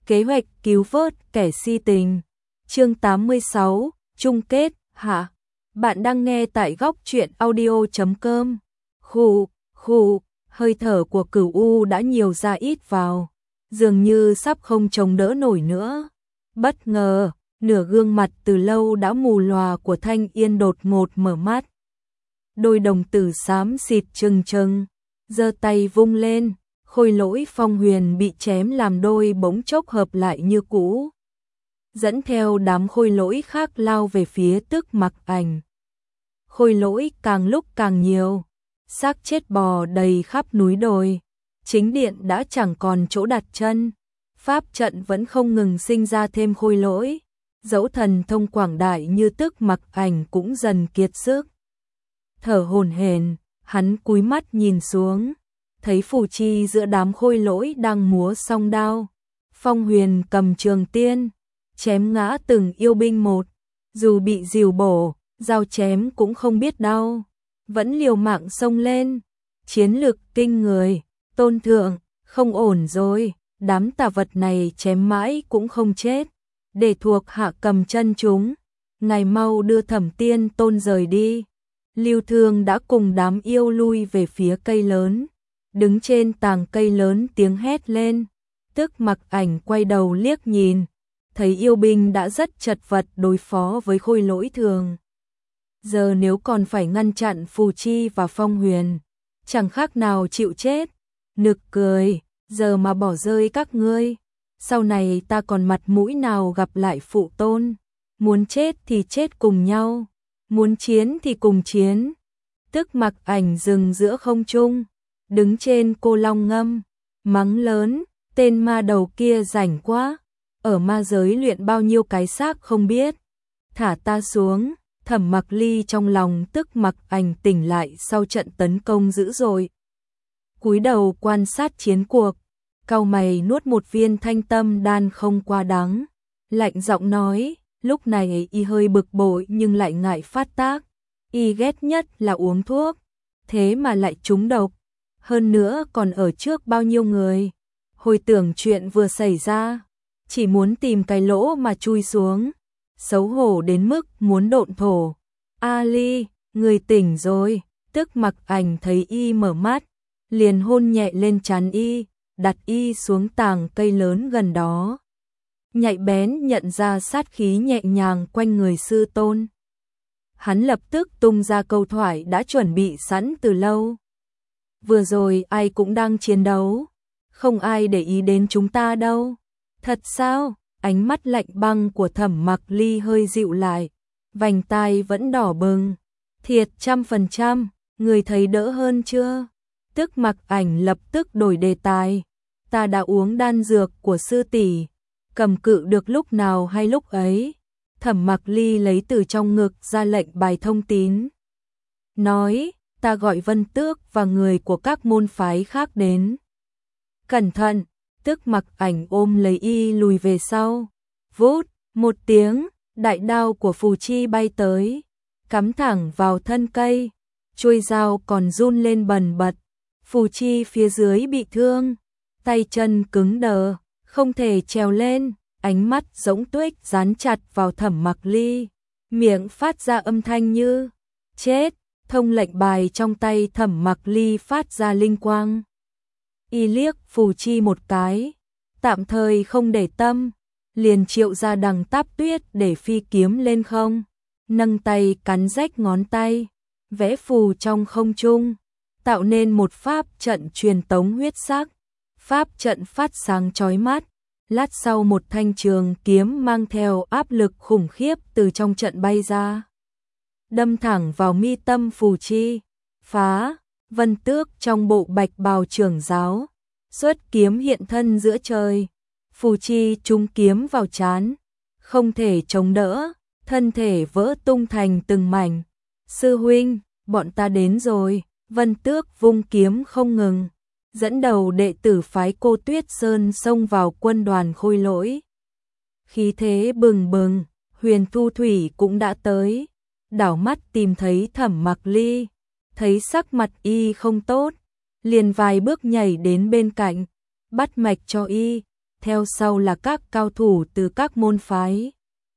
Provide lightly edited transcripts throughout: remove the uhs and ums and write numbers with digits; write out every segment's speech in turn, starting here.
Kế hoạch cứu vớt kẻ si tình. Chương 86, chung kết, hạ. Bạn đang nghe tại góc truyện audio.com. Khụ, hơi thở của Cửu U đã nhiều ra ít vào, dường như sắp không chống đỡ nổi nữa. Bất ngờ, nửa gương mặt từ lâu đã mù lòa của Thanh Yên đột ngột mở mắt. Đôi đồng tử xám xịt trừng, giơ tay vung lên, khôi lỗi Phong Huyền bị chém làm đôi bỗng chốc hợp lại như cũ, dẫn theo đám khôi lỗi khác lao về phía Tức Mặc Ảnh. Khôi lỗi càng lúc càng nhiều, xác chết bò đầy khắp núi đồi, chính điện đã chẳng còn chỗ đặt chân, pháp trận vẫn không ngừng sinh ra thêm khôi lỗi, dẫu thần thông quảng đại như Tức Mặc Ảnh cũng dần kiệt sức. Thở hổn hển, hắn cúi mắt nhìn xuống, thấy phù chi giữa đám khôi lỗi đang múa song đao. Phong Huyền cầm trường tiên, chém ngã từng yêu binh một, dù bị rìu bổ, dao chém cũng không biết đau, vẫn liều mạng xông lên. Chiến lực kinh người, Tôn thượng, không ổn rồi, đám tà vật này chém mãi cũng không chết, để thuộc hạ cầm chân chúng, ngài mau đưa Thẩm Tiên Tôn rời đi. Lưu Thương đã cùng đám yêu lui về phía cây lớn, đứng trên tàng cây lớn tiếng hét lên. Tức Mặc Ảnh quay đầu liếc nhìn, thấy yêu binh đã rất chật vật đối phó với khôi lỗi thường. Giờ nếu còn phải ngăn chặn Phù Chi và Phong Huyền, chẳng khác nào chịu chết. Nực cười, giờ mà bỏ rơi các ngươi, sau này ta còn mặt mũi nào gặp lại phụ tôn. Muốn chết thì chết cùng nhau, muốn chiến thì cùng chiến. Tức Mặc Ảnh dừng giữa không trung, đứng trên cô long ngâm, mắng lớn, tên ma đầu kia rảnh quá, ở ma giới luyện bao nhiêu cái xác không biết, thả ta xuống. Thẩm Mặc Ly trong lòng Tức Mặc Ảnh tỉnh lại sau trận tấn công dữ dội, cúi đầu quan sát chiến cuộc, cau mày nuốt một viên thanh tâm đan không qua đắng, lạnh giọng nói, lúc này y hơi bực bội nhưng lại ngại phát tác, y ghét nhất là uống thuốc, thế mà lại trúng độc, hơn nữa còn ở trước bao nhiêu người. Hồi tưởng chuyện vừa xảy ra, chỉ muốn tìm cái lỗ mà chui xuống, xấu hổ đến mức muốn độn thổ. Ali, người tỉnh rồi. Tức Mặc Ảnh thấy y mở mắt, liền hôn nhẹ lên trán y, đặt y xuống tàng cây lớn gần đó. Nhạy bén nhận ra sát khí nhẹ nhàng quanh người sư tôn. Hắn lập tức tung ra câu thoại đã chuẩn bị sẵn từ lâu. Vừa rồi ai cũng đang chiến đấu, không ai để ý đến chúng ta đâu. Thật sao? Ánh mắt lạnh băng của Thẩm Mặc Ly hơi dịu lại, vành tai vẫn đỏ bừng. Thiệt 100%, người thấy đỡ hơn chưa? Tức Mặc Ảnh lập tức đổi đề tài. Ta đã uống đan dược của sư tỷ, cầm cự được lúc nào hay lúc ấy. Thẩm Mặc Ly lấy từ trong ngực ra lệnh bài thông tín, nói, ta gọi Vân Tước và người của các môn phái khác đến. Cẩn thận. Tức Mặc Ảnh ôm lấy y lùi về sau. Vút, một tiếng, đại đao của Phù Chi bay tới, cắm thẳng vào thân cây, chuôi dao còn run lên bần bật. Phù Chi phía dưới bị thương, tay chân cứng đờ, không thể trèo lên, ánh mắt rỗng tuếch dán chặt vào Thẩm Mặc Ly, miệng phát ra âm thanh như chết. Thông lệnh bài trong tay Thẩm Mặc Ly phát ra linh quang. Y liếc Phù Chi một cái, tạm thời không để tâm, liền triệu ra đằng Táp Tuyết để phi kiếm lên không, nâng tay cắn rách ngón tay, vẽ phù trong không trung, tạo nên một pháp trận truyền tống huyết sắc. Pháp trận phát sáng chói mắt, lát sau một thanh trường kiếm mang theo áp lực khủng khiếp từ trong trận bay ra, đâm thẳng vào mi tâm Phù Chi. Phá! Vân Tước trong bộ bạch bào trưởng giáo, xuất kiếm hiện thân giữa trời. Phù Chi trúng kiếm vào trán, không thể chống đỡ, thân thể vỡ tung thành từng mảnh. Sư huynh, bọn ta đến rồi. Vân Tước vung kiếm không ngừng, dẫn đầu đệ tử phái Cô Tuyết Sơn xông vào quân đoàn khôi lỗi. Khí thế bừng bừng, Huyền Thu Thủy cũng đã tới, đảo mắt tìm thấy Thẩm Mặc Ly, thấy sắc mặt y không tốt, liền vài bước nhảy đến bên cạnh, bắt mạch cho y. theo sau là các cao thủ từ các môn phái.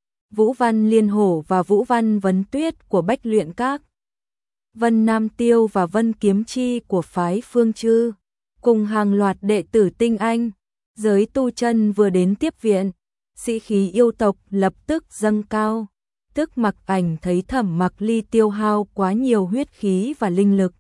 Vũ Văn Liên Hổ và Vũ Văn Vấn Tuyết của Bách Luyện Các, Vân Nam Tiêu và Vân Kiếm Chi của phái Phương Chư, cùng hàng loạt đệ tử tinh anh, giới tu chân vừa đến tiếp viện, sĩ khí yêu tộc lập tức dâng cao. Tức Mặc Ảnh thấy Thẩm Mặc Ly tiêu hao quá nhiều huyết khí và linh lực,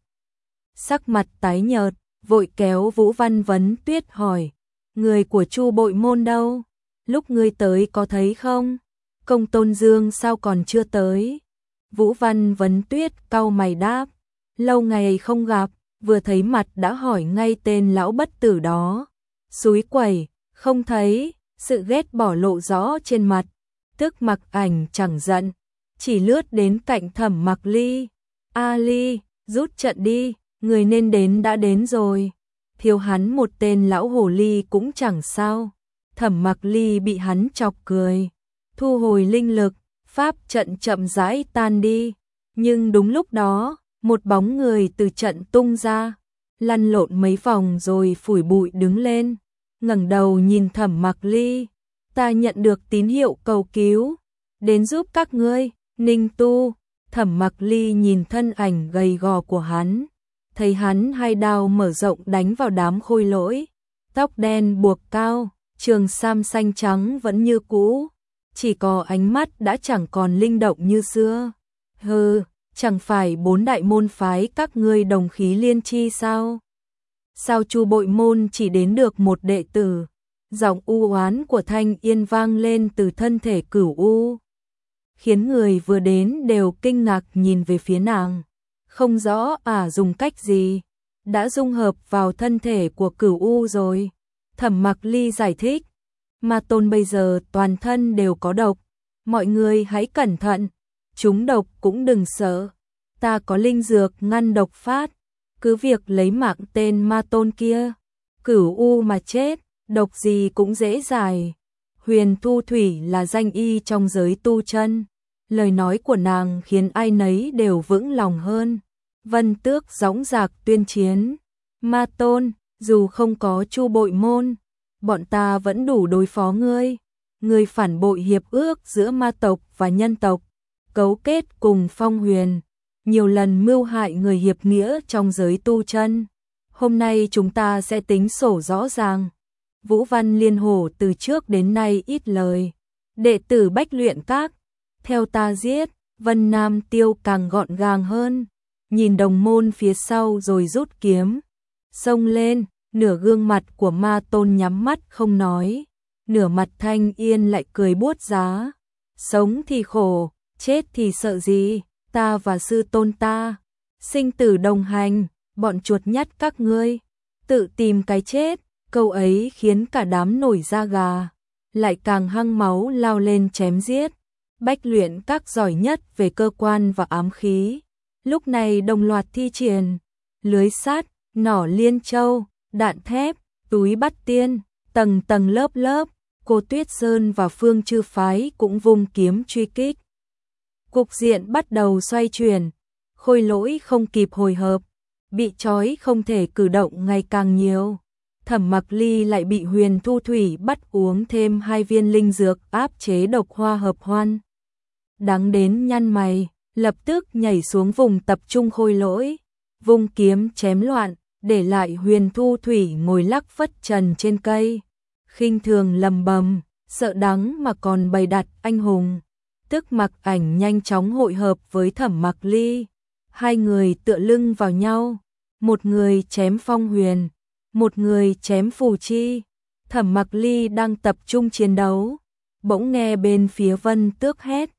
sắc mặt tái nhợt, vội kéo Vũ Văn Vấn Tuyết hỏi: người của Chu Bội Môn đâu? Lúc ngươi tới có thấy không? Công Tôn Dương sao còn chưa tới? Vũ Văn Vấn Tuyết cau mày đáp: lâu ngày không gặp, vừa thấy mặt đã hỏi ngay tên lão bất tử đó. Xúi quẩy, không thấy, sự ghét bỏ lộ rõ trên mặt. Tức Mặc Ảnh chẳng giận, chỉ lướt đến cạnh Thẩm Mặc Ly. A Ly, rút trận đi, người nên đến đã đến rồi. Thiếu hắn một tên lão hồ ly cũng chẳng sao. Thẩm Mặc Ly bị hắn chọc cười, thu hồi linh lực, pháp trận chậm rãi tan đi. Nhưng đúng lúc đó, một bóng người từ trận tung ra, lăn lộn mấy vòng rồi phủi bụi đứng lên, ngẩng đầu nhìn Thẩm Mặc Ly: ta nhận được tín hiệu cầu cứu, đến giúp các ngươi. Ninh Tu. Thẩm Mặc Ly nhìn thân ảnh gầy gò của hắn, thấy hắn hai đao mở rộng đánh vào đám khôi lỗi, tóc đen buộc cao, trường sam xanh trắng vẫn như cũ, chỉ có ánh mắt đã chẳng còn linh động như xưa. Hừ, chẳng phải 4 đại môn phái các ngươi đồng khí liên chi sao? Sao Chu Bội Môn chỉ đến được một đệ tử? Giọng u oán của Thanh Yên vang lên từ thân thể Cửu U, khiến người vừa đến đều kinh ngạc nhìn về phía nàng. Không rõ dùng cách gì, đã dung hợp vào thân thể của Cửu U rồi. Thẩm Mặc Ly giải thích: Ma Tôn bây giờ toàn thân đều có độc, mọi người hãy cẩn thận, chúng độc cũng đừng sợ, ta có linh dược ngăn độc phát, cứ việc lấy mạng tên Ma Tôn kia, Cửu U mà chết, độc gì cũng dễ giải. Huyền Thu Thủy là danh y trong giới tu chân, lời nói của nàng khiến ai nấy đều vững lòng hơn. Vân Tước dõng dạc tuyên chiến: Ma Tôn, dù không có Chu Bội Môn, bọn ta vẫn đủ đối phó ngươi. Ngươi phản bội hiệp ước giữa ma tộc và nhân tộc, cấu kết cùng Phong Huyền, nhiều lần mưu hại người hiệp nghĩa trong giới tu chân. Hôm nay chúng ta sẽ tính sổ rõ ràng. Vũ Văn Liên Hổ từ trước đến nay ít lời, đệ tử Bách Luyện Các, theo ta giết. Vân Nam Tiêu càng gọn gàng hơn, nhìn đồng môn phía sau rồi rút kiếm, xông lên. Nửa gương mặt của Ma Tôn nhắm mắt không nói, nửa mặt Thanh Yên lại cười buốt giá: sống thì khổ, chết thì sợ gì, ta và sư tôn ta, sinh tử đồng hành, bọn chuột nhắt các ngươi, tự tìm cái chết. Câu ấy khiến cả đám nổi da gà, lại càng hăng máu lao lên chém giết. Bách Luyện Các giỏi nhất về cơ quan và ám khí, lúc này đồng loạt thi triển lưới sắt, nỏ liên châu, đạn thép, túi bắt tiên, tầng tầng lớp lớp. Cô Tuyết Sơn và Phương Chư phái cũng vung kiếm truy kích. Cục diện bắt đầu xoay chuyển, khôi lỗi không kịp hồi hợp, bị trói không thể cử động ngày càng nhiều. Thẩm Mặc Ly lại bị Huyền Thu Thủy bắt uống thêm 2 viên linh dược áp chế độc hoa hợp hoan. Đáng đến nhăn mày, lập tức nhảy xuống vùng tập trung khôi lỗi, vung kiếm chém loạn, để lại Huyền Thu Thủy ngồi lắc phất trần trên cây, khinh thường lầm bầm, sợ đắng mà còn bày đặt anh hùng. Tức Mặc Ảnh nhanh chóng hội hợp với Thẩm Mặc Ly, hai người tựa lưng vào nhau, một người chém Phong Huyền, một người chém Phù Chi. Thẩm Mặc Ly đang tập trung chiến đấu, bỗng nghe bên phía Vân Tước hét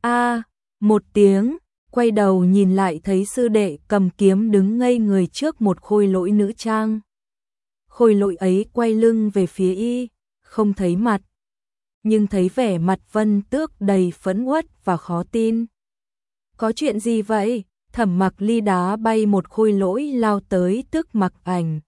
a một tiếng, quay đầu nhìn lại thấy sư đệ cầm kiếm đứng ngây người trước một khôi lỗi nữ trang. Khôi lỗi ấy quay lưng về phía y, không thấy mặt, nhưng thấy vẻ mặt Vân Tước đầy phẫn uất và khó tin. Có chuyện gì vậy? Thẩm Mặc Ly đá bay một khôi lỗi lao tới Tức Mặc Ảnh,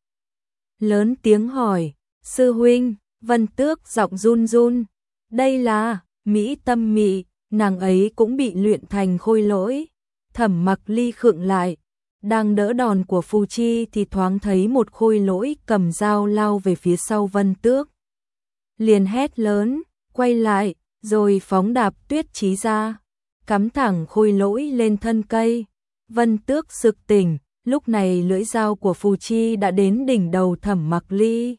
lớn tiếng hỏi: sư huynh? Vân Tước giọng run run: đây là Mỹ Tâm Mị, nàng ấy cũng bị luyện thành khôi lỗi. Thẩm Mặc Ly khựng lại, đang đỡ đòn của Phù Chi thì thoáng thấy một khôi lỗi cầm dao lao về phía sau Vân Tước. liền hét lớn, quay lại, rồi phóng đạp Tuyết Chí ra, cắm thẳng Khôi Lỗi lên thân cây. Vân Tước sực tỉnh, lúc này lưỡi dao của Phù Chi đã đến đỉnh đầu Thẩm Mặc Ly.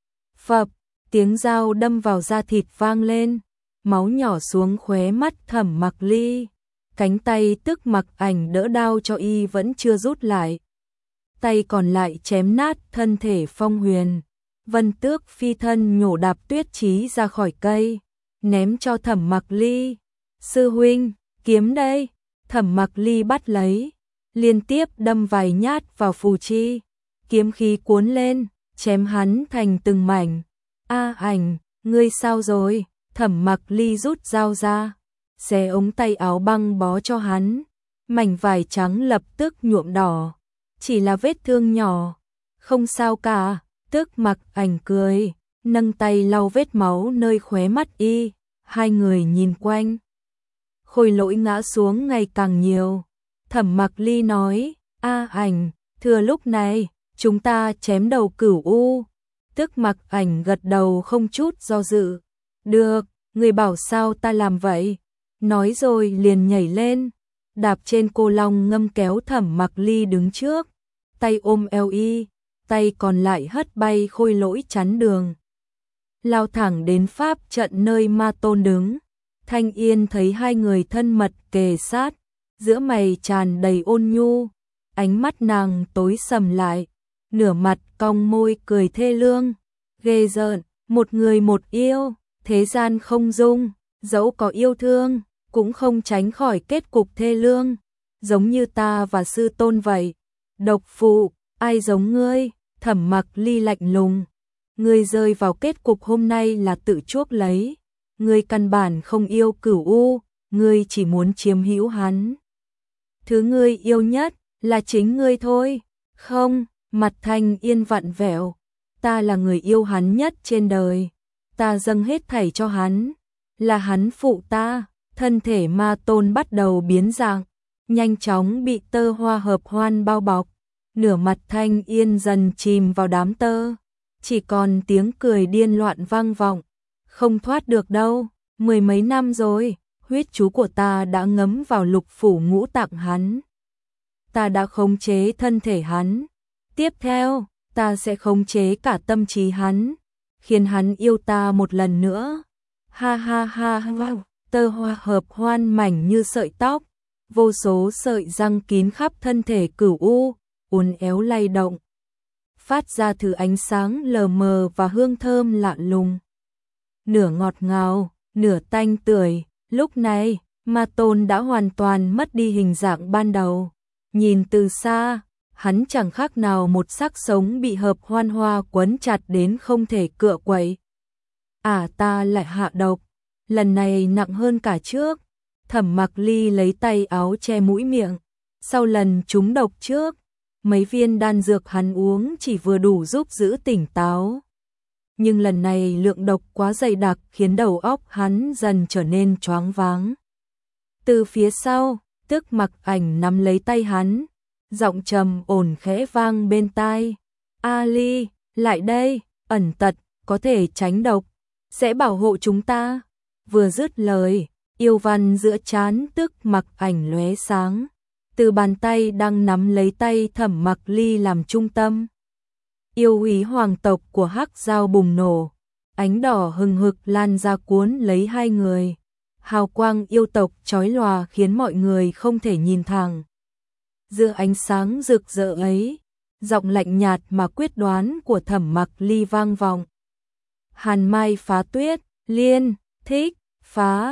Phập, tiếng dao đâm vào da thịt vang lên, máu nhỏ xuống khóe mắt Thẩm Mặc Ly. Cánh tay Tức Mặc Ảnh đỡ đao cho y vẫn chưa rút lại. Tay còn lại chém nát thân thể Phong Huyền. Vân Tước phi thân nhổ đạp Tuyết Chí ra khỏi cây, ném cho Thẩm Mặc Ly. Sư huynh, kiếm đây. Thẩm Mặc Ly bắt lấy, liên tiếp đâm vài nhát vào Phù Chi. Kiếm khí cuốn lên, chém hắn thành từng mảnh. A Ảnh, ngươi sao rồi? Thẩm Mặc Ly rút dao ra, xé ống tay áo băng bó cho hắn. Mảnh vải trắng lập tức nhuộm đỏ. Chỉ là vết thương nhỏ, không sao cả. Tức Mặc Ảnh cười, nâng tay lau vết máu nơi khóe mắt y. Hai người nhìn quanh. Khôi Lỗi ngã xuống ngày càng nhiều. Thẩm Mặc Ly nói, A Ảnh, thừa lúc này, chúng ta chém đầu Cửu U. Tức Mặc Ảnh gật đầu không chút do dự. Được, người bảo sao ta làm vậy. Nói rồi liền nhảy lên, đạp trên cô long ngâm kéo Thẩm Mặc Ly đứng trước. Tay ôm eo y, tay còn lại hất bay Khôi Lỗi chắn đường. Lao thẳng đến pháp trận nơi Ma Tôn đứng. Thanh Yên thấy hai người thân mật kề sát, giữa mày tràn đầy ôn nhu, ánh mắt nàng tối sầm lại, nửa mặt cong môi cười thê lương, ghê rợn, một người một yêu, thế gian không dung, dẫu có yêu thương, cũng không tránh khỏi kết cục thê lương, giống như ta và sư tôn vậy. Độc phụ, ai giống ngươi? Thẩm Mặc Ly lạnh lùng, ngươi rơi vào kết cục hôm nay là tự chuốc lấy. Ngươi căn bản không yêu Cửu U, ngươi chỉ muốn chiếm hữu hắn. Thứ ngươi yêu nhất là chính ngươi thôi. Không, mặt Thanh Yên vặn vẹo, ta là người yêu hắn nhất trên đời. Ta dâng hết thảy cho hắn, là hắn phụ ta. Thân thể Ma Tôn bắt đầu biến dạng, nhanh chóng bị tơ hoa hợp hoan bao bọc. Nửa mặt Thanh Yên dần chìm vào đám tơ, chỉ còn tiếng cười điên loạn vang vọng. Không thoát được đâu, 10 mấy năm rồi, huyết chú của ta đã ngấm vào lục phủ ngũ tạng hắn. Ta đã khống chế thân thể hắn. Tiếp theo, ta sẽ khống chế cả tâm trí hắn, khiến hắn yêu ta một lần nữa. Ha ha ha ha, tơ hoa hợp hoan mảnh như sợi tóc, vô số sợi răng kín khắp thân thể Cửu U, uốn éo lay động, phát ra thứ ánh sáng lờ mờ và hương thơm lạ lùng. Nửa ngọt ngào, nửa tanh tưởi, lúc này, Ma Tôn đã hoàn toàn mất đi hình dạng ban đầu. Nhìn từ xa, hắn chẳng khác nào một xác sống bị hợp hoan hoa quấn chặt đến không thể cựa quậy. Ta lại hạ độc, lần này nặng hơn cả trước. Thẩm Mặc Ly lấy tay áo che mũi miệng. Sau lần trúng độc trước, mấy viên đan dược hắn uống chỉ vừa đủ giúp giữ tỉnh táo. Nhưng lần này lượng độc quá dày đặc khiến đầu óc hắn dần trở nên choáng váng. Từ phía sau, Tức Mặc Ảnh nắm lấy tay hắn, giọng trầm ổn khẽ vang bên tai. A Ly, lại đây, ẩn tật, có thể tránh độc, sẽ bảo hộ chúng ta. Vừa dứt lời, yêu văn giữa trán Tức Mặc Ảnh lóe sáng, từ bàn tay đang nắm lấy tay Thẩm Mặc Ly làm trung tâm. Yêu úy hoàng tộc của Hắc Dao bùng nổ, ánh đỏ hừng hực lan ra cuốn lấy hai người. Hào quang yêu tộc chói lòa khiến mọi người không thể nhìn thẳng. Giữa ánh sáng rực rỡ ấy, giọng lạnh nhạt mà quyết đoán của Thẩm Mặc Ly vang vọng. Hàn mai phá tuyết, liên, thích, phá,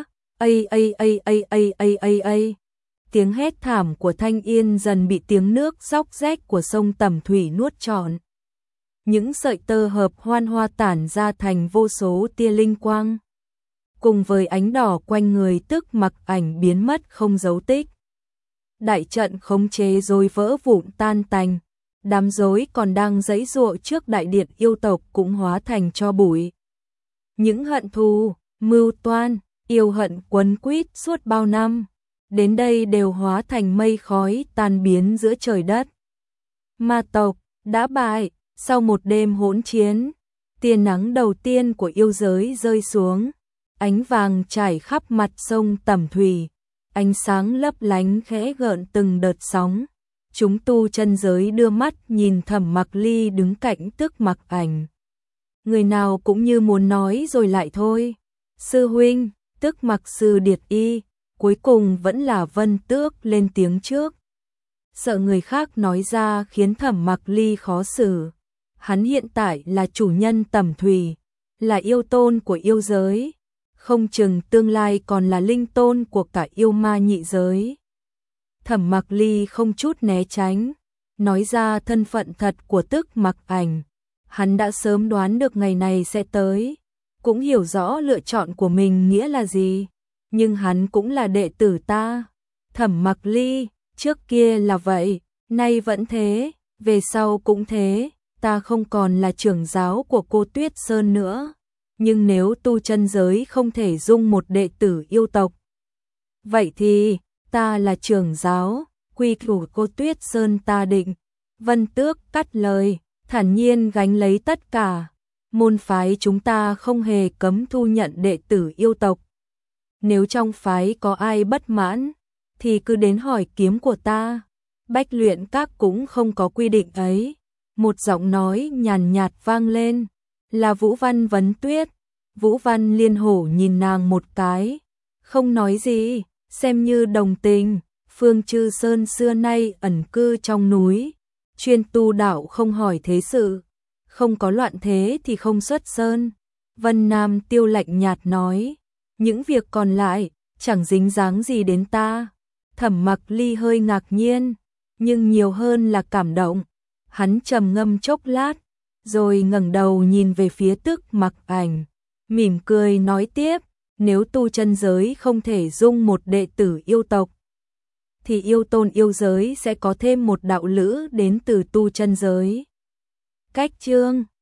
a. Tiếng hét thảm của Thanh Yên dần bị tiếng nước róc rách của sông Tầm Thủy nuốt trọn. Những sợi tơ hợp hoan hoa tản ra thành vô số tia linh quang. Cùng với ánh đỏ quanh người Tức Mặc Ảnh biến mất không dấu tích. Đại trận khống chế rồi vỡ vụn tan tành. Đám rối còn đang giãy giụa trước đại điện yêu tộc cũng hóa thành tro bụi. Những hận thù, mưu toan, yêu hận quấn quýt suốt bao năm, đến đây đều hóa thành mây khói tan biến giữa trời đất. Ma tộc đã bại sau một đêm hỗn chiến. Tia nắng đầu tiên của yêu giới rơi xuống, ánh vàng trải khắp mặt sông Tẩm Thủy, ánh sáng lấp lánh khẽ gợn từng đợt sóng. Chúng tu chân giới đưa mắt nhìn Thẩm Mặc Ly đứng cạnh Tức Mặc Ảnh. Người nào cũng như muốn nói rồi lại thôi. Sư huynh, Tức Mặc Sư Điệt Y, cuối cùng vẫn là Vân Tước lên tiếng trước. Sợ người khác nói ra khiến Thẩm Mặc Ly khó xử. Hắn hiện tại là chủ nhân Tẩm Thủy, là yêu tôn của yêu giới, không chừng tương lai còn là linh tôn của cả yêu ma nhị giới. Thẩm Mặc Ly không chút né tránh, nói ra thân phận thật của Tức Mặc Ảnh. Hắn đã sớm đoán được ngày này sẽ tới, cũng hiểu rõ lựa chọn của mình nghĩa là gì, nhưng hắn cũng là đệ tử ta. Thẩm Mặc Ly, trước kia là vậy, nay vẫn thế, về sau cũng thế, ta không còn là trưởng giáo của cô Tuyết Sơn nữa, nhưng nếu tu chân giới không thể dung một đệ tử yêu tộc, vậy thì ta là trưởng giáo, quy củ cô Tuyết Sơn ta định. Vân Tước cắt lời, thản nhiên gánh lấy tất cả. Môn phái chúng ta không hề cấm thu nhận đệ tử yêu tộc. Nếu trong phái có ai bất mãn, thì cứ đến hỏi kiếm của ta. Bách Luyện Các cũng không có quy định ấy. Một giọng nói nhàn nhạt vang lên, là Vũ Văn Vấn Tuyết. Vũ Văn Liên Hổ nhìn nàng một cái, không nói gì, xem như đồng tình. Phương Chư Sơn xưa nay ẩn cư trong núi, chuyên tu đạo không hỏi thế sự, không có loạn thế thì không xuất sơn. Vân Nam Tiêu lạnh nhạt nói, những việc còn lại chẳng dính dáng gì đến ta. Thẩm Mặc Ly hơi ngạc nhiên, nhưng nhiều hơn là cảm động. Hắn trầm ngâm chốc lát, rồi ngẩng đầu nhìn về phía Tức Mặc Ảnh, mỉm cười nói tiếp, nếu tu chân giới không thể dung một đệ tử yêu tộc, thì yêu tôn yêu giới sẽ có thêm một đạo lữ đến từ tu chân giới. Cách chương